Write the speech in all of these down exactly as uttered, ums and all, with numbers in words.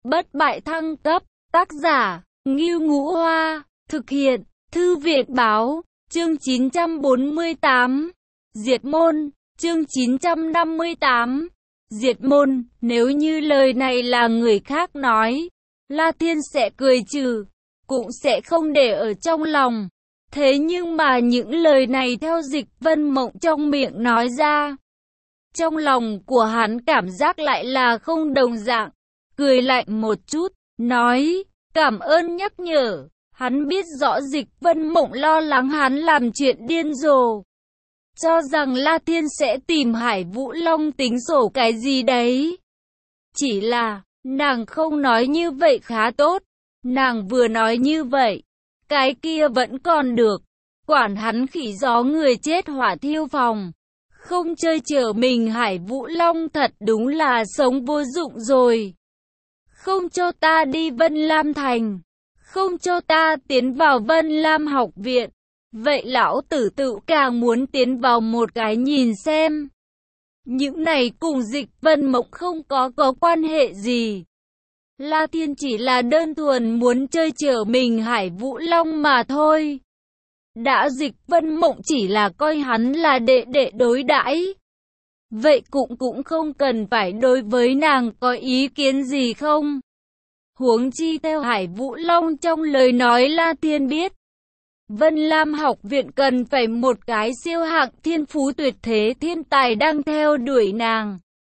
bất bại thăng cấp, tác giả, Ngưu Ngũ Hoa, thực hiện, Thư viện Báo, chương chín trăm bốn mươi tám, Diệt môn, chương chín trăm năm mươi tám, Diệt môn, nếu như lời này là người khác nói, La Thiên sẽ cười trừ, cũng sẽ không để ở trong lòng. Thế nhưng mà những lời này theo Dịch Vân Mộng trong miệng nói ra, trong lòng của hắn cảm giác lại là không đồng dạng, cười lạnh một chút, nói, cảm ơn nhắc nhở. Hắn biết rõ Dịch Vân Mộng lo lắng hắn làm chuyện điên rồ, cho rằng La Thiên sẽ tìm Hải Vũ Long tính sổ cái gì đấy. Chỉ là, nàng không nói như vậy khá tốt, nàng vừa nói như vậy, cái kia vẫn còn được, quản hắn khỉ gió người chết hỏa thiêu phòng. Không chơi chở mình Hải Vũ Long thật đúng là sống vô dụng rồi. Không cho ta đi Vân Lam Thành, không cho ta tiến vào Vân Lam học viện, vậy lão tử tự càng muốn tiến vào một cái nhìn xem. Những này cùng Dịch Vân Mộng không có có quan hệ gì. La Thiên chỉ là đơn thuần muốn chơi chở mình Hải Vũ Long mà thôi. Đã Dịch Vân Mộng chỉ là coi hắn là đệ đệ đối đãi, vậy cũng cũng không cần phải đối với nàng có ý kiến gì không. Huống chi theo Hải Vũ Long trong lời nói La Thiên biết, Vân Lam học viện cần phải một cái siêu hạng thiên phú tuyệt thế thiên tài đang theo đuổi nàng.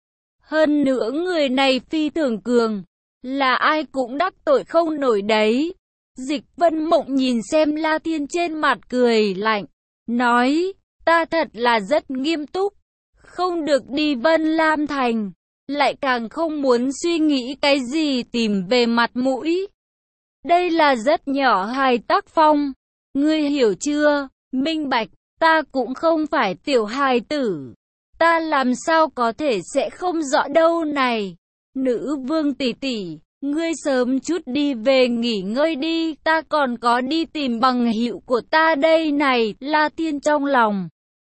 Hơn nữa người này phi thường cường, là ai cũng đắc tội không nổi đấy. Dịch Vân Mộng nhìn xem La Thiên trên mặt cười lạnh, nói, ta thật là rất nghiêm túc, không được đi Vân Lam Thành, lại càng không muốn suy nghĩ cái gì tìm về mặt mũi. Đây là rất nhỏ hài tác phong, ngươi hiểu chưa, minh bạch, ta cũng không phải tiểu hài tử, ta làm sao có thể sẽ không rõ đâu này. Nữ vương tỷ tỷ, ngươi sớm chút đi về nghỉ ngơi đi, ta còn có đi tìm bằng hữu của ta đây này. La Thiên trong lòng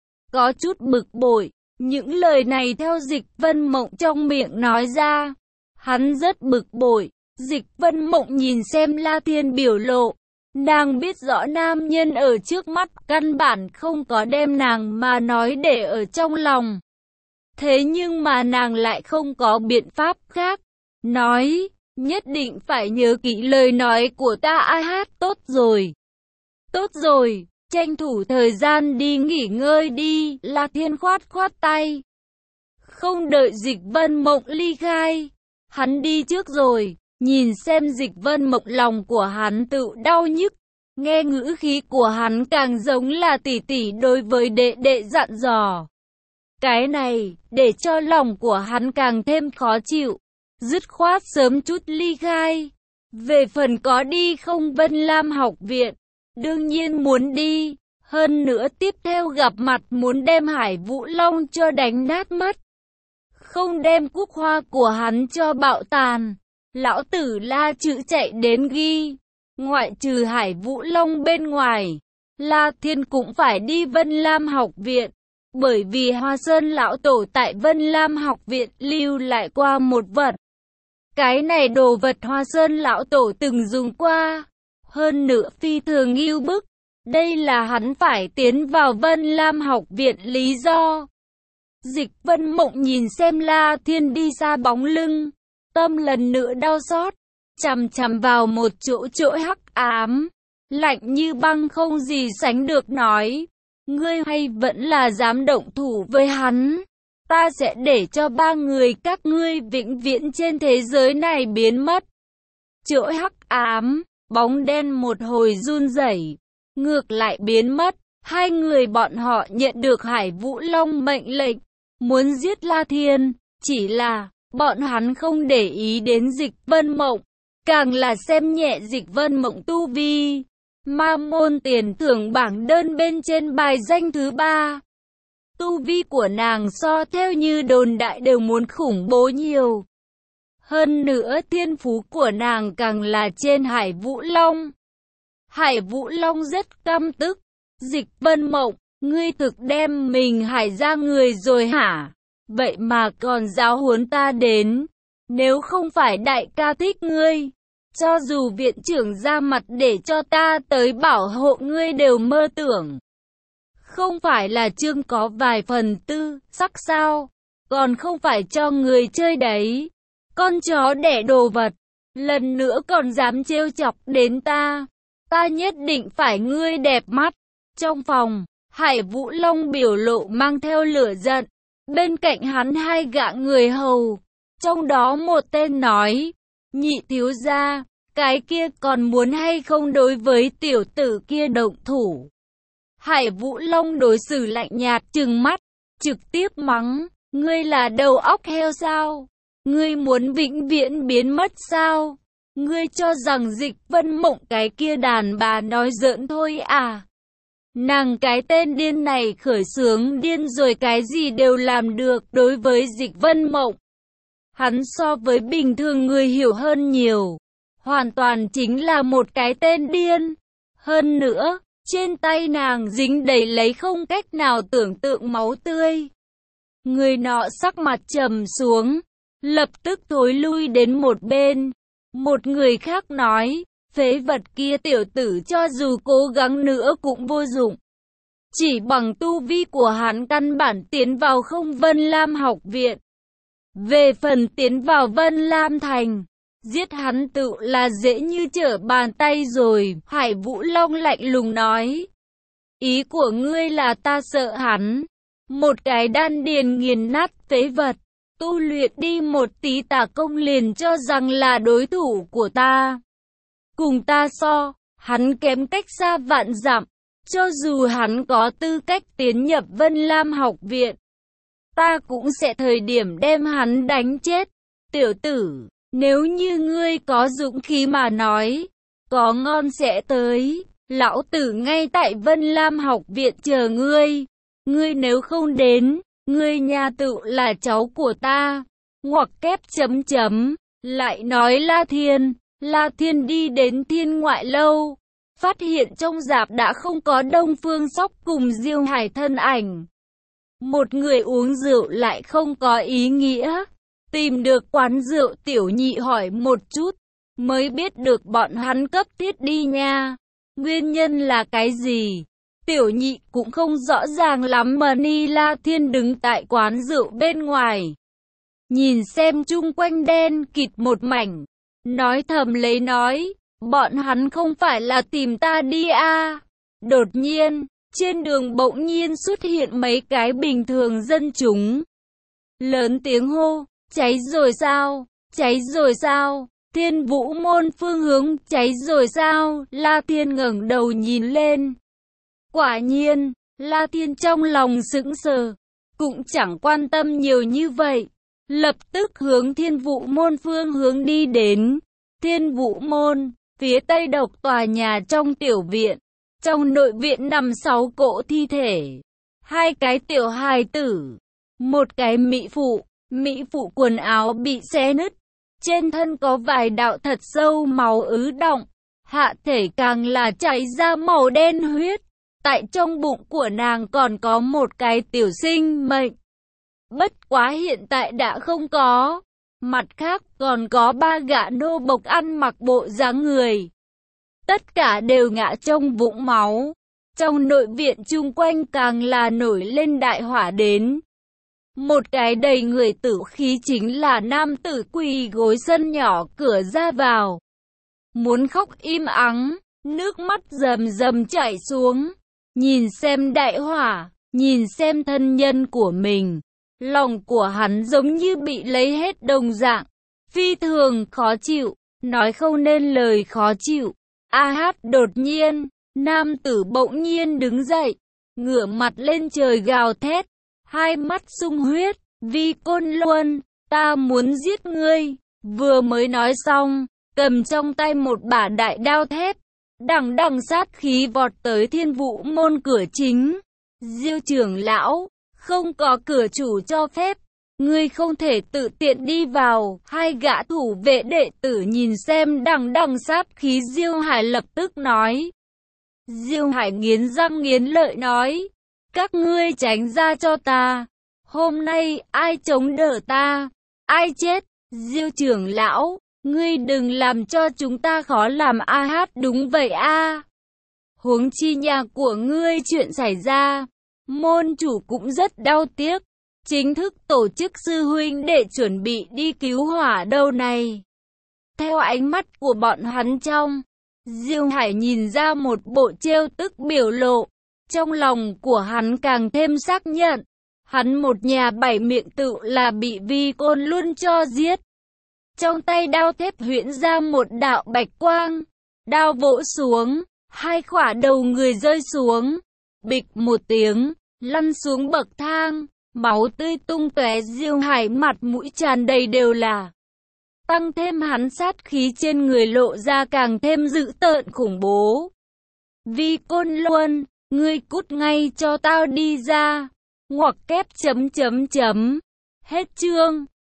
có chút bực bội, những lời này theo Dịch Vân Mộng trong miệng nói ra, hắn rất bực bội. Dịch Vân Mộng nhìn xem La Thiên biểu lộ, nàng biết rõ nam nhân ở trước mắt căn bản không có đem nàng mà nói để ở trong lòng. Thế nhưng mà nàng lại không có biện pháp khác, nói, nhất định phải nhớ kỹ lời nói của ta. Ai hát tốt rồi, tốt rồi, tranh thủ thời gian đi nghỉ ngơi đi. La Thiên khoát khoát tay, không đợi Dịch Vân Mộng ly khai, hắn đi trước rồi. Nhìn xem Dịch Vân Mộng, lòng của hắn tự đau nhức, nghe ngữ khí của hắn càng giống là tỷ tỷ đối với đệ đệ dặn dò. Cái này, để cho lòng của hắn càng thêm khó chịu, dứt khoát sớm chút ly khai. Về phần có đi không Vân Lam học viện, đương nhiên muốn đi, hơn nữa tiếp theo gặp mặt muốn đem Hải Vũ Long cho đánh nát mất. Không đem cúc hoa của hắn cho bạo tàn, lão tử La chữ chạy đến ghi. Ngoại trừ Hải Vũ Long bên ngoài, La Thiên cũng phải đi Vân Lam học viện, bởi vì Hoa Sơn lão tổ tại Vân Lam học viện lưu lại qua một vật. Cái này đồ vật Hoa Sơn lão tổ từng dùng qua, hơn nữa phi thường ngưu bức. Đây là hắn phải tiến vào Vân Lam học viện lý do. Dịch Vân Mộng nhìn xem La Thiên đi xa bóng lưng, tâm lần nữa đau xót, chằm chằm vào một chỗ chỗ hắc ám, lạnh như băng không gì sánh được, nói, ngươi hay vẫn là dám động thủ với hắn, ta sẽ để cho ba người các ngươi vĩnh viễn trên thế giới này biến mất. Chỗ hắc ám, bóng đen một hồi run rẩy, ngược lại biến mất. Hai người bọn họ nhận được Hải Vũ Long mệnh lệnh, muốn giết La Thiên, chỉ là bọn hắn không để ý đến Dịch Vân Mộng, càng là xem nhẹ Dịch Vân Mộng tu vi. Ma môn tiền thưởng bảng đơn bên trên bài danh thứ ba. Tu vi của nàng so theo như đồn đại đều muốn khủng bố nhiều. Hơn nữa thiên phú của nàng càng là trên Hải Vũ Long. Hải Vũ Long rất căm tức. Dịch Vân Mộng, ngươi thực đem mình Hải ra người rồi hả? Vậy mà còn giáo huấn ta đến. Nếu không phải đại ca thích ngươi, cho dù viện trưởng ra mặt để cho ta tới bảo hộ ngươi đều mơ tưởng. Không phải là Trương có vài phần tư sắc sao, còn không phải cho người chơi đấy. Con chó đẻ đồ vật, lần nữa còn dám trêu chọc đến ta, ta nhất định phải ngươi đẹp mắt. Trong phòng, Hải Vũ Long biểu lộ mang theo lửa giận, bên cạnh hắn hai gã người hầu, trong đó một tên nói, nhị thiếu gia, cái kia còn muốn hay không đối với tiểu tử kia động thủ. Hải Vũ Long đối xử lạnh nhạt trừng mắt, trực tiếp mắng, ngươi là đầu óc heo sao? Ngươi muốn vĩnh viễn biến mất sao? Ngươi cho rằng Dịch Vân Mộng cái kia đàn bà nói giỡn thôi à? Nàng cái tên điên này khởi xướng điên rồi cái gì đều làm được đối với Dịch Vân Mộng. Hắn so với bình thường người hiểu hơn nhiều, hoàn toàn chính là một cái tên điên. Hơn nữa, trên tay nàng dính đầy lấy không cách nào tưởng tượng máu tươi. Người nọ sắc mặt trầm xuống, lập tức thối lui đến một bên. Một người khác nói, phế vật kia tiểu tử cho dù cố gắng nữa cũng vô dụng. Chỉ bằng tu vi của hắn căn bản tiến vào không Vân Lam học viện. Về phần tiến vào Vân Lam thành, giết hắn tự là dễ như trở bàn tay rồi. Hải Vũ Long lạnh lùng nói, ý của ngươi là ta sợ hắn. Một cái đan điền nghiền nát phế vật, tu luyện đi một tí tà công liền cho rằng là đối thủ của ta. Cùng ta so, hắn kém cách xa vạn dặm. Cho dù hắn có tư cách tiến nhập Vân Lam học viện, ta cũng sẽ thời điểm đem hắn đánh chết. Tiểu tử, nếu như ngươi có dũng khí mà nói, có ngon sẽ tới. Lão tử ngay tại Vân Lam học viện chờ ngươi. Ngươi nếu không đến, ngươi nhà tự là cháu của ta. Ngoặc kép chấm chấm, lại nói La Thiên. La Thiên đi đến Thiên Ngoại Lâu, phát hiện trong rạp đã không có Đông Phương Sóc cùng Diêu Hải thân ảnh. Một người uống rượu lại không có ý nghĩa. Tìm được quán rượu Tiểu Nhị hỏi một chút, mới biết được bọn hắn cấp thiết đi nha. Nguyên nhân là cái gì? Tiểu Nhị cũng không rõ ràng lắm mà Ni La Thiên đứng tại quán rượu bên ngoài. Nhìn xem chung quanh đen kịt một mảnh, nói thầm lấy nói, bọn hắn không phải là tìm ta đi à. Đột nhiên, trên đường bỗng nhiên xuất hiện mấy cái bình thường dân chúng. Lớn tiếng hô, cháy rồi sao, cháy rồi sao, Thiên Vũ môn phương hướng, cháy rồi sao. La Thiên ngẩng đầu nhìn lên. Quả nhiên, La Thiên trong lòng sững sờ, cũng chẳng quan tâm nhiều như vậy. Lập tức hướng Thiên Vũ môn phương hướng đi đến. Thiên Vũ môn, phía tây độc tòa nhà trong tiểu viện. Trong nội viện nằm sáu cỗ thi thể. Hai cái tiểu hài tử. Một cái mỹ phụ. Mỹ phụ quần áo bị xé nứt. Trên thân có vài đạo thật sâu máu ứ đọng. Hạ thể càng là chảy ra màu đen huyết. Tại trong bụng của nàng còn có một cái tiểu sinh mệnh. Bất quá hiện tại đã không có. Mặt khác còn có ba gã nô bộc ăn mặc bộ dáng người. Tất cả đều ngã trong vũng máu. Trong nội viện chung quanh càng là nổi lên đại hỏa đến. Một cái đầy người tử khí chính là nam tử quỳ gối sân nhỏ cửa ra vào. Muốn khóc im ắng, nước mắt rầm rầm chảy xuống. Nhìn xem đại hỏa, nhìn xem thân nhân của mình. Lòng của hắn giống như bị lấy hết đồng dạng. Phi thường khó chịu, nói không nên lời khó chịu. A hát đột nhiên, nam tử bỗng nhiên đứng dậy, ngửa mặt lên trời gào thét, hai mắt sung huyết, Vi Côn Luân, ta muốn giết ngươi. Vừa mới nói xong, cầm trong tay một bả đại đao thép, đằng đằng sát khí vọt tới Thiên Vũ môn cửa chính. Diêu trưởng lão, không có cửa chủ cho phép, ngươi không thể tự tiện đi vào. Hai gã thủ vệ đệ tử nhìn xem đằng đằng sát khí Diêu Hải lập tức nói. Diêu Hải nghiến răng nghiến lợi nói, các ngươi tránh ra cho ta. Hôm nay ai chống đỡ ta, ai chết, Diêu trưởng lão, ngươi đừng làm cho chúng ta khó làm a hát đúng vậy a. Huống chi nhà của ngươi chuyện xảy ra, môn chủ cũng rất đau tiếc. Chính thức tổ chức sư huynh để chuẩn bị đi cứu hỏa đâu này. Theo ánh mắt của bọn hắn trong, Diêu Hải nhìn ra một bộ trêu tức biểu lộ. Trong lòng của hắn càng thêm xác nhận, hắn một nhà bảy miệng tự là bị Vi Côn luôn cho giết. Trong tay đao thép huyễn ra một đạo bạch quang, đao vỗ xuống, hai khỏa đầu người rơi xuống, bịch một tiếng, lăn xuống bậc thang, máu tươi tung tóe. Diêu Hải mặt mũi tràn đầy đều là, tăng thêm hắn sát khí trên người lộ ra càng thêm dữ tợn khủng bố. Vi Côn Luân, ngươi cút ngay cho tao đi ra. Ngoặc kép chấm chấm chấm. Hết chương.